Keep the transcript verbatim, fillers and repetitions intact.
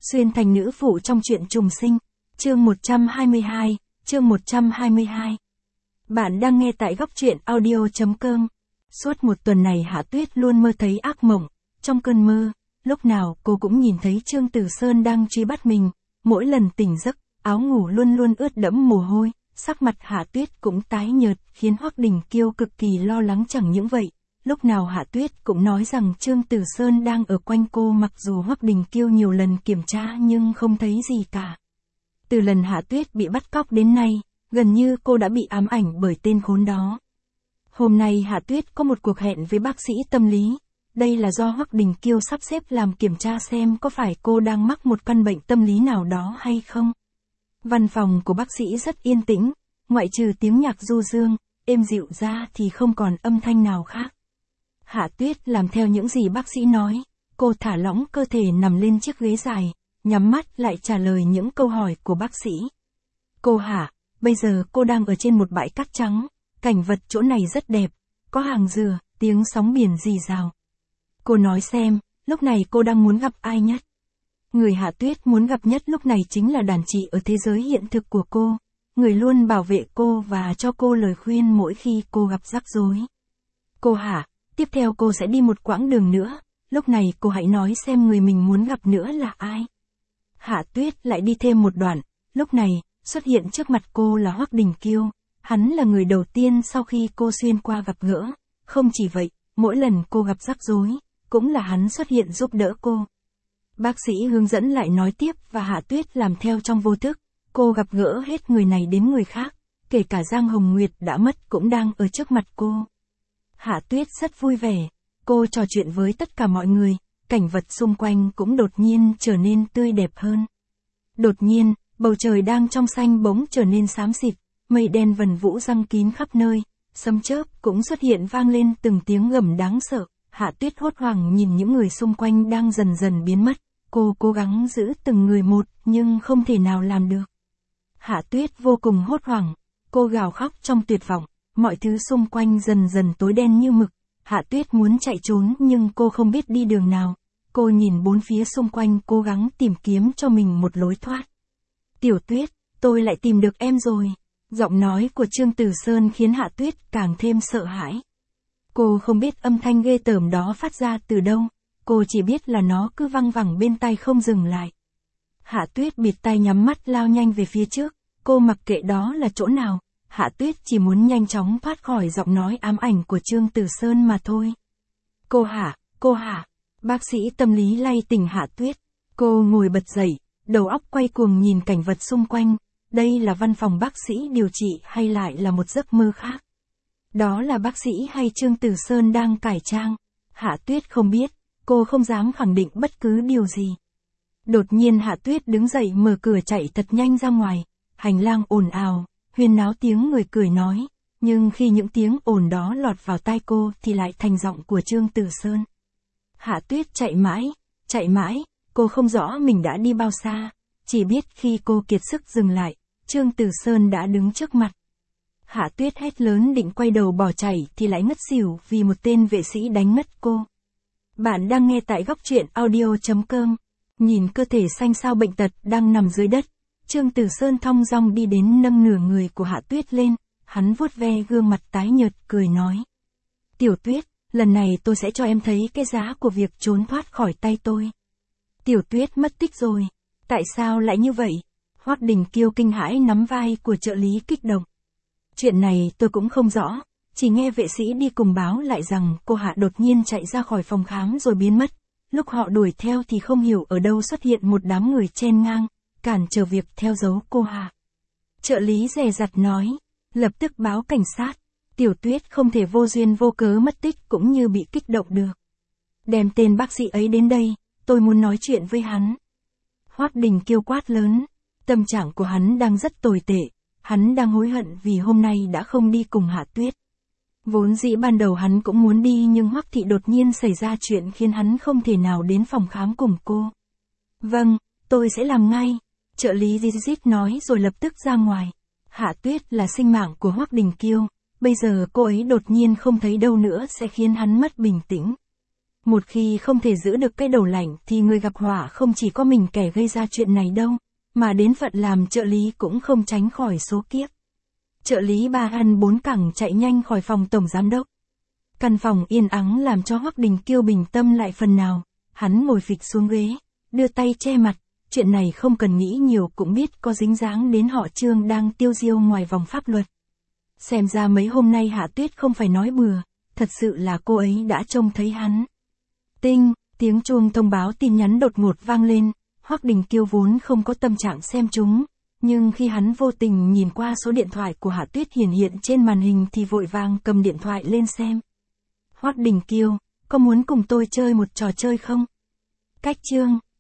Xuyên thành nữ phụ trong truyện trùng sinh, chương một trăm hai mươi hai, chương một trăm hai mươi hai. Bạn đang nghe tại góc truyện audio chấm com. Suốt một tuần này Hạ Tuyết luôn mơ thấy ác mộng. Trong cơn mơ, lúc nào cô cũng nhìn thấy Trương Tử Sơn đang truy bắt mình. Mỗi lần tỉnh giấc, áo ngủ luôn luôn ướt đẫm mồ hôi, sắc mặt Hạ Tuyết cũng tái nhợt, khiến Hoắc Đình Kiêu cực kỳ lo lắng. Chẳng những vậy, lúc nào Hạ Tuyết cũng nói rằng Trương Tử Sơn đang ở quanh cô, mặc dù Hoắc Đình Kiêu nhiều lần kiểm tra nhưng không thấy gì cả. Từ lần Hạ Tuyết bị bắt cóc đến nay, gần như cô đã bị ám ảnh bởi tên khốn đó. Hôm nay Hạ Tuyết có một cuộc hẹn với bác sĩ tâm lý. Đây là do Hoắc Đình Kiêu sắp xếp làm kiểm tra xem có phải cô đang mắc một căn bệnh tâm lý nào đó hay không. Văn phòng của bác sĩ rất yên tĩnh, ngoại trừ tiếng nhạc du dương, êm dịu ra thì không còn âm thanh nào khác. Hạ Tuyết làm theo những gì bác sĩ nói, cô thả lỏng cơ thể nằm lên chiếc ghế dài, nhắm mắt lại trả lời những câu hỏi của bác sĩ. Cô Hạ, bây giờ cô đang ở trên một bãi cát trắng, cảnh vật chỗ này rất đẹp, có hàng dừa, tiếng sóng biển rì rào. Cô nói xem, lúc này cô đang muốn gặp ai nhất? Người Hạ Tuyết muốn gặp nhất lúc này chính là đàn chị ở thế giới hiện thực của cô, người luôn bảo vệ cô và cho cô lời khuyên mỗi khi cô gặp rắc rối. Cô Hạ, tiếp theo cô sẽ đi một quãng đường nữa, lúc này cô hãy nói xem người mình muốn gặp nữa là ai. Hạ Tuyết lại đi thêm một đoạn, lúc này, xuất hiện trước mặt cô là Hoắc Đình Kiêu, hắn là người đầu tiên sau khi cô xuyên qua gặp gỡ, không chỉ vậy, mỗi lần cô gặp rắc rối, cũng là hắn xuất hiện giúp đỡ cô. Bác sĩ hướng dẫn lại nói tiếp và Hạ Tuyết làm theo trong vô thức, cô gặp gỡ hết người này đến người khác, kể cả Giang Hồng Nguyệt đã mất cũng đang ở trước mặt cô. Hạ Tuyết rất vui vẻ, cô trò chuyện với tất cả mọi người, cảnh vật xung quanh cũng đột nhiên trở nên tươi đẹp hơn. Đột nhiên, bầu trời đang trong xanh bỗng trở nên xám xịt, mây đen vần vũ giăng kín khắp nơi, sấm chớp cũng xuất hiện vang lên từng tiếng gầm đáng sợ. Hạ Tuyết hốt hoảng nhìn những người xung quanh đang dần dần biến mất, cô cố gắng giữ từng người một nhưng không thể nào làm được. Hạ Tuyết vô cùng hốt hoảng, cô gào khóc trong tuyệt vọng, mọi thứ xung quanh dần dần tối đen như mực. Hạ Tuyết muốn chạy trốn nhưng cô không biết đi đường nào, cô nhìn bốn phía xung quanh cố gắng tìm kiếm cho mình một lối thoát. Tiểu Tuyết, tôi lại tìm được em rồi. Giọng nói của Trương Tử Sơn khiến Hạ Tuyết càng thêm sợ hãi. Cô không biết âm thanh ghê tởm đó phát ra từ đâu, cô chỉ biết là nó cứ văng vẳng bên tai không dừng lại. Hạ Tuyết bịt tai nhắm mắt lao nhanh về phía trước, cô mặc kệ đó là chỗ nào, Hạ Tuyết chỉ muốn nhanh chóng thoát khỏi giọng nói ám ảnh của Trương Tử Sơn mà thôi. Cô Hạ, cô Hạ, bác sĩ tâm lý lay tỉnh Hạ Tuyết, cô ngồi bật dậy, đầu óc quay cuồng nhìn cảnh vật xung quanh, đây là văn phòng bác sĩ điều trị hay lại là một giấc mơ khác? Đó là bác sĩ hay Trương Tử Sơn đang cải trang? Hạ Tuyết không biết, cô không dám khẳng định bất cứ điều gì. Đột nhiên Hạ Tuyết đứng dậy mở cửa chạy thật nhanh ra ngoài, hành lang ồn ào, huyên náo tiếng người cười nói, nhưng khi những tiếng ồn đó lọt vào tai cô thì lại thành giọng của Trương Tử Sơn. Hạ Tuyết chạy mãi, chạy mãi, cô không rõ mình đã đi bao xa, chỉ biết khi cô kiệt sức dừng lại, Trương Tử Sơn đã đứng trước mặt. Hạ Tuyết hét lớn định quay đầu bỏ chạy thì lại ngất xỉu vì một tên vệ sĩ đánh ngất cô. Bạn đang nghe tại góc truyện audio chấm com. Nhìn cơ thể xanh xao bệnh tật đang nằm dưới đất, Trương Tử Sơn thong dong đi đến nâng nửa người của Hạ Tuyết lên, hắn vuốt ve gương mặt tái nhợt cười nói. Tiểu Tuyết, lần này tôi sẽ cho em thấy cái giá của việc trốn thoát khỏi tay tôi. Tiểu Tuyết mất tích rồi, tại sao lại như vậy? Hoắc Đình Kiêu kinh hãi nắm vai của trợ lý kích động. Chuyện này tôi cũng không rõ, chỉ nghe vệ sĩ đi cùng báo lại rằng cô Hạ đột nhiên chạy ra khỏi phòng khám rồi biến mất. Lúc họ đuổi theo thì không hiểu ở đâu xuất hiện một đám người chen ngang, cản trở việc theo dấu cô Hạ. Trợ lý dè dặt nói, lập tức báo cảnh sát, Tiểu Tuyết không thể vô duyên vô cớ mất tích cũng như bị kích động được. Đem tên bác sĩ ấy đến đây, tôi muốn nói chuyện với hắn. Hoắc Đình Kiêu quát lớn, tâm trạng của hắn đang rất tồi tệ. Hắn đang hối hận vì hôm nay đã không đi cùng Hạ Tuyết. Vốn dĩ ban đầu hắn cũng muốn đi nhưng Hoắc thị đột nhiên xảy ra chuyện khiến hắn không thể nào đến phòng khám cùng cô. Vâng, tôi sẽ làm ngay, trợ lý Gizit nói rồi lập tức ra ngoài. Hạ Tuyết là sinh mạng của Hoắc Đình Kiêu, bây giờ cô ấy đột nhiên không thấy đâu nữa sẽ khiến hắn mất bình tĩnh. Một khi không thể giữ được cái đầu lạnh thì người gặp họa không chỉ có mình kẻ gây ra chuyện này đâu, mà đến phận làm trợ lý cũng không tránh khỏi số kiếp. Trợ lý ba ăn bốn cẳng chạy nhanh khỏi phòng tổng giám đốc. Căn phòng yên ắng làm cho Hoắc Đình Kiêu bình tâm lại phần nào, hắn ngồi phịch xuống ghế, đưa tay che mặt, chuyện này không cần nghĩ nhiều cũng biết có dính dáng đến họ Trương đang tiêu diêu ngoài vòng pháp luật. Xem ra mấy hôm nay Hạ Tuyết không phải nói bừa, thật sự là cô ấy đã trông thấy hắn. Tinh, tiếng chuông thông báo tin nhắn đột ngột vang lên, Hoắc Đình Kiêu vốn không có tâm trạng xem chúng, nhưng khi hắn vô tình nhìn qua số điện thoại của Hạ Tuyết hiển hiện trên màn hình thì vội vàng cầm điện thoại lên xem. Hoắc Đình Kiêu, có muốn cùng tôi chơi một trò chơi không? Cách chương